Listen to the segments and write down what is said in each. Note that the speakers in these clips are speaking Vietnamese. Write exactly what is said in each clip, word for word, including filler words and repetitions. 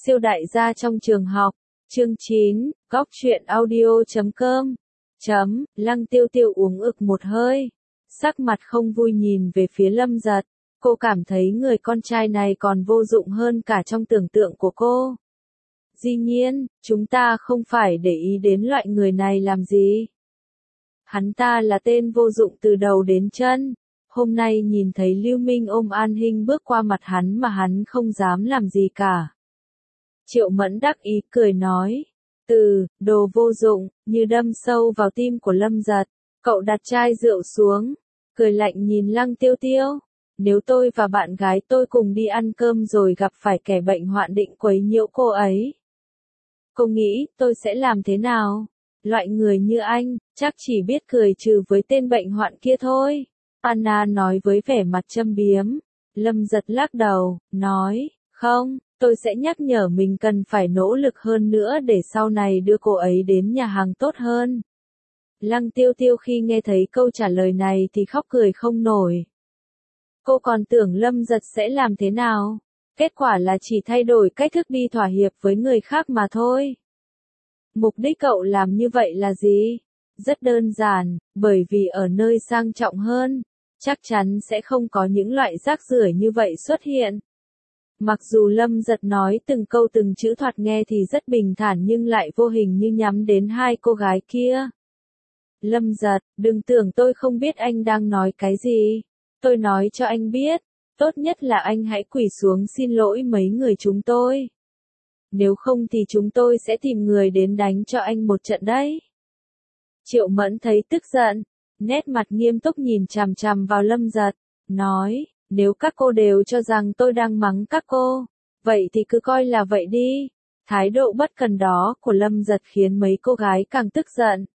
Siêu đại gia trong trường học, chương chín, góc truyện audio chấm com, chấm, Lăng Tiêu Tiêu uống ực một hơi, sắc mặt không vui nhìn về phía Lâm Giật, cô cảm thấy người con trai này còn vô dụng hơn cả trong tưởng tượng của cô. Dĩ nhiên, chúng ta không phải để ý đến loại người này làm gì. Hắn ta là tên vô dụng từ đầu đến chân. Hôm nay nhìn thấy Lưu Minh ôm An Hinh bước qua mặt hắn mà hắn không dám làm gì cả. Triệu Mẫn đắc ý cười nói, từ, đồ vô dụng, như đâm sâu vào tim của Lâm Giật. Cậu đặt chai rượu xuống, cười lạnh nhìn Lăng Tiêu Tiêu. Nếu tôi và bạn gái tôi cùng đi ăn cơm rồi gặp phải kẻ bệnh hoạn định quấy nhiễu cô ấy, cô nghĩ tôi sẽ làm thế nào? Loại người như anh, chắc chỉ biết cười trừ với tên bệnh hoạn kia thôi. Anna nói với vẻ mặt châm biếm. Lâm Giật lắc đầu, nói, không, tôi sẽ nhắc nhở mình cần phải nỗ lực hơn nữa để sau này đưa cô ấy đến nhà hàng tốt hơn. Lăng Tiêu Tiêu khi nghe thấy câu trả lời này thì khóc cười không nổi. Cô còn tưởng Lâm Giật sẽ làm thế nào? Kết quả là chỉ thay đổi cách thức đi thỏa hiệp với người khác mà thôi. Mục đích cậu làm như vậy là gì? Rất đơn giản, bởi vì ở nơi sang trọng hơn, chắc chắn sẽ không có những loại rác rưởi như vậy xuất hiện. Mặc dù Lâm Giật nói từng câu từng chữ thoạt nghe thì rất bình thản nhưng lại vô hình như nhắm đến hai cô gái kia. Lâm Giật, đừng tưởng tôi không biết anh đang nói cái gì. Tôi nói cho anh biết, tốt nhất là anh hãy quỳ xuống xin lỗi mấy người chúng tôi. Nếu không thì chúng tôi sẽ tìm người đến đánh cho anh một trận đấy. Triệu Mẫn thấy tức giận, nét mặt nghiêm túc nhìn chằm chằm vào Lâm Giật, nói, nếu các cô đều cho rằng tôi đang mắng các cô, vậy thì cứ coi là vậy đi. Thái độ bất cần đó của Lâm Giật khiến mấy cô gái càng tức giận.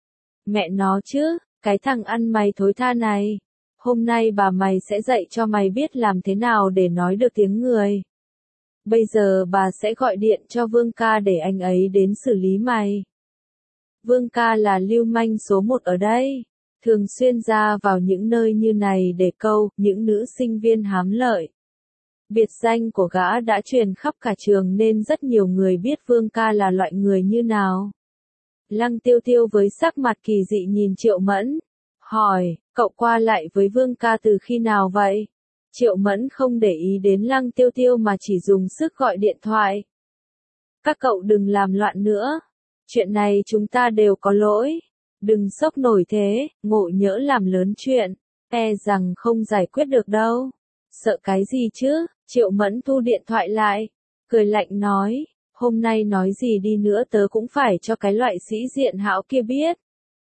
Mẹ nó chứ, cái thằng ăn mày thối tha này, hôm nay bà mày sẽ dạy cho mày biết làm thế nào để nói được tiếng người. Bây giờ bà sẽ gọi điện cho Vương ca để anh ấy đến xử lý mày. Vương ca là lưu manh số một ở đây, thường xuyên ra vào những nơi như này để câu những nữ sinh viên hám lợi. Biệt danh của gã đã truyền khắp cả trường nên rất nhiều người biết Vương ca là loại người như nào. Lăng Tiêu Tiêu với sắc mặt kỳ dị nhìn Triệu Mẫn, hỏi, cậu qua lại với Vương ca từ khi nào vậy? Triệu Mẫn không để ý đến Lăng Tiêu Tiêu mà chỉ dùng sức gọi điện thoại. Các cậu đừng làm loạn nữa. Chuyện này chúng ta đều có lỗi. Đừng sốc nổi thế, ngộ nhỡ làm lớn chuyện. E rằng không giải quyết được đâu. Sợ cái gì chứ? Triệu Mẫn thu điện thoại lại. Cười lạnh nói, hôm nay nói gì đi nữa tớ cũng phải cho cái loại sĩ diện hão kia biết.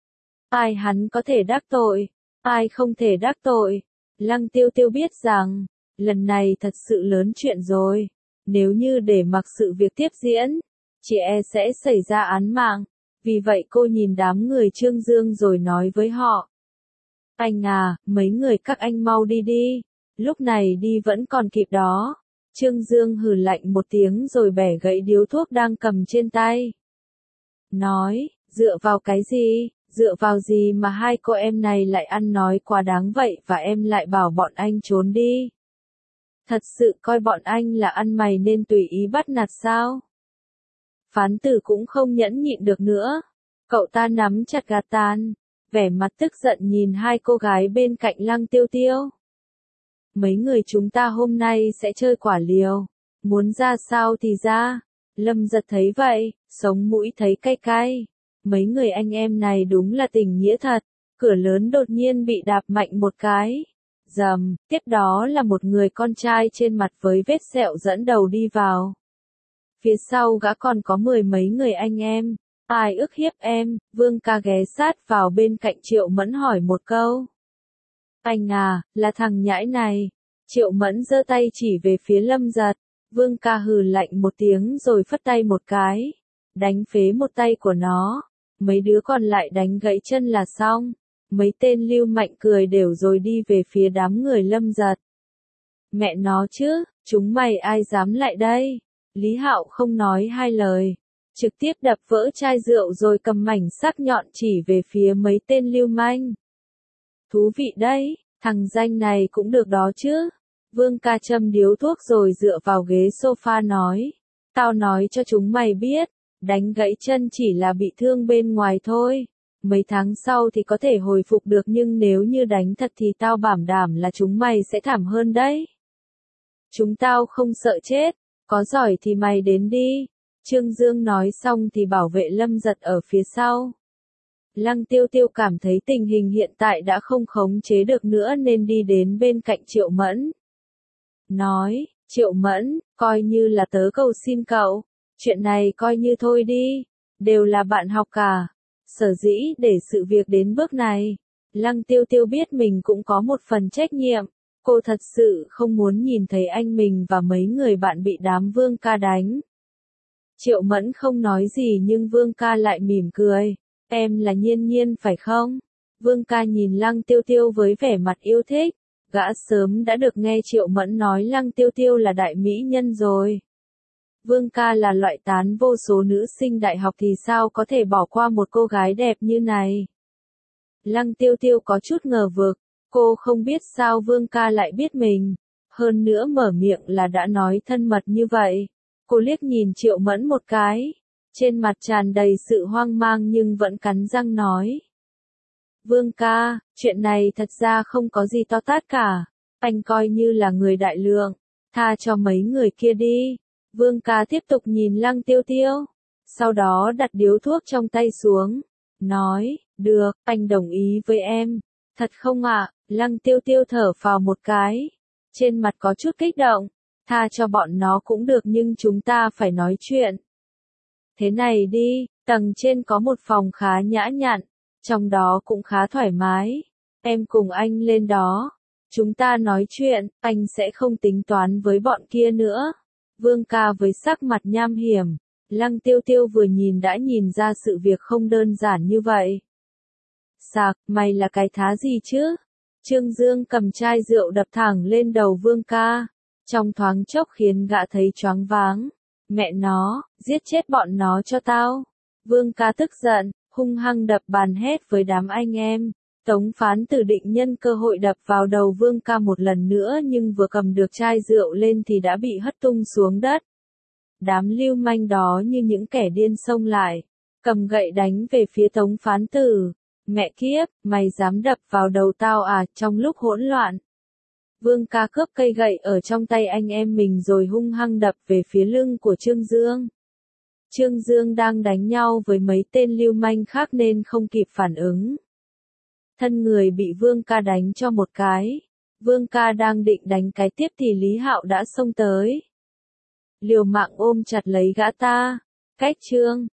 Ai hắn có thể đắc tội, ai không thể đắc tội. Lăng Tiêu Tiêu biết rằng, lần này thật sự lớn chuyện rồi. Nếu như để mặc sự việc tiếp diễn, chị e sẽ xảy ra án mạng. Vì vậy cô nhìn đám người Trương Dương rồi nói với họ. Anh à, mấy người các anh mau đi đi. Lúc này đi vẫn còn kịp đó. Trương Dương hừ lạnh một tiếng rồi bẻ gãy điếu thuốc đang cầm trên tay. Nói, dựa vào cái gì? Dựa vào gì mà hai cô em này lại ăn nói quá đáng vậy và em lại bảo bọn anh trốn đi? Thật sự coi bọn anh là ăn mày nên tùy ý bắt nạt sao? Phán tử cũng không nhẫn nhịn được nữa. Cậu ta nắm chặt gạt tàn, vẻ mặt tức giận nhìn hai cô gái bên cạnh Lăng Tiêu Tiêu. Mấy người chúng ta hôm nay sẽ chơi quả liều. Muốn ra sao thì ra. Lâm Giật thấy vậy, sống mũi thấy cay cay. Mấy người anh em này đúng là tình nghĩa thật. Cửa lớn đột nhiên bị đạp mạnh một cái. Dầm, tiếp đó là một người con trai trên mặt với vết sẹo dẫn đầu đi vào. Phía sau gã còn có mười mấy người anh em. Ai ức hiếp em? Vương ca ghé sát vào bên cạnh Triệu Mẫn hỏi một câu. Anh à, là thằng nhãi này. Triệu Mẫn giơ tay chỉ về phía Lâm Giật. Vương ca hừ lạnh một tiếng rồi phất tay một cái. Đánh phế một tay của nó. Mấy đứa còn lại đánh gãy chân là xong. Mấy tên lưu mạnh cười đều rồi đi về phía đám người Lâm Giật. Mẹ nó chứ, chúng mày ai dám lại đây? Lý Hạo không nói hai lời. Trực tiếp đập vỡ chai rượu rồi cầm mảnh sắc nhọn chỉ về phía mấy tên lưu manh. Thú vị đấy, thằng danh này cũng được đó chứ. Vương ca châm điếu thuốc rồi dựa vào ghế sofa nói. Tao nói cho chúng mày biết, đánh gãy chân chỉ là bị thương bên ngoài thôi. Mấy tháng sau thì có thể hồi phục được nhưng nếu như đánh thật thì tao bảo đảm là chúng mày sẽ thảm hơn đấy. Chúng tao không sợ chết, có giỏi thì mày đến đi. Trương Dương nói xong thì bảo vệ Lâm Giật ở phía sau. Lăng Tiêu Tiêu cảm thấy tình hình hiện tại đã không khống chế được nữa nên đi đến bên cạnh Triệu Mẫn. Nói, Triệu Mẫn, coi như là tớ cầu xin cậu, chuyện này coi như thôi đi, đều là bạn học cả. Sở dĩ để sự việc đến bước này, Lăng Tiêu Tiêu biết mình cũng có một phần trách nhiệm, cô thật sự không muốn nhìn thấy anh mình và mấy người bạn bị đám Vương ca đánh. Triệu Mẫn không nói gì nhưng Vương ca lại mỉm cười, em là Nhiên Nhiên phải không? Vương ca nhìn Lăng Tiêu Tiêu với vẻ mặt yêu thích, gã sớm đã được nghe Triệu Mẫn nói Lăng Tiêu Tiêu là đại mỹ nhân rồi. Vương ca là loại tán vô số nữ sinh đại học thì sao có thể bỏ qua một cô gái đẹp như này. Lăng Tiêu Tiêu có chút ngờ vực, cô không biết sao Vương ca lại biết mình, hơn nữa mở miệng là đã nói thân mật như vậy. Cô liếc nhìn Triệu Mẫn một cái, trên mặt tràn đầy sự hoang mang nhưng vẫn cắn răng nói. Vương ca, chuyện này thật ra không có gì to tát cả, anh coi như là người đại lượng, tha cho mấy người kia đi. Vương ca tiếp tục nhìn Lăng Tiêu Tiêu, sau đó đặt điếu thuốc trong tay xuống, nói, được, anh đồng ý với em, thật không ạ? Lăng Tiêu Tiêu thở phào một cái, trên mặt có chút kích động, tha cho bọn nó cũng được nhưng chúng ta phải nói chuyện. Thế này đi, tầng trên có một phòng khá nhã nhặn, trong đó cũng khá thoải mái, em cùng anh lên đó, chúng ta nói chuyện, anh sẽ không tính toán với bọn kia nữa. Vương ca với sắc mặt nham hiểm, Lăng Tiêu Tiêu vừa nhìn đã nhìn ra sự việc không đơn giản như vậy. Sạc, mày là cái thá gì chứ? Trương Dương cầm chai rượu đập thẳng lên đầu Vương ca, trong thoáng chốc khiến gã thấy choáng váng. Mẹ nó, giết chết bọn nó cho tao. Vương ca tức giận, hung hăng đập bàn hét với đám anh em. Tống Phán Tử định nhân cơ hội đập vào đầu Vương ca một lần nữa nhưng vừa cầm được chai rượu lên thì đã bị hất tung xuống đất. Đám lưu manh đó như những kẻ điên xông lại, cầm gậy đánh về phía Tống Phán Tử. Mẹ kiếp, mày dám đập vào đầu tao à? Trong lúc hỗn loạn, Vương ca cướp cây gậy ở trong tay anh em mình rồi hung hăng đập về phía lưng của Trương Dương. Trương Dương đang đánh nhau với mấy tên lưu manh khác nên không kịp phản ứng. Thân người bị Vương ca đánh cho một cái. Vương ca đang định đánh cái tiếp thì Lý Hạo đã xông tới. Liều mạng ôm chặt lấy gã ta. Cách Trương,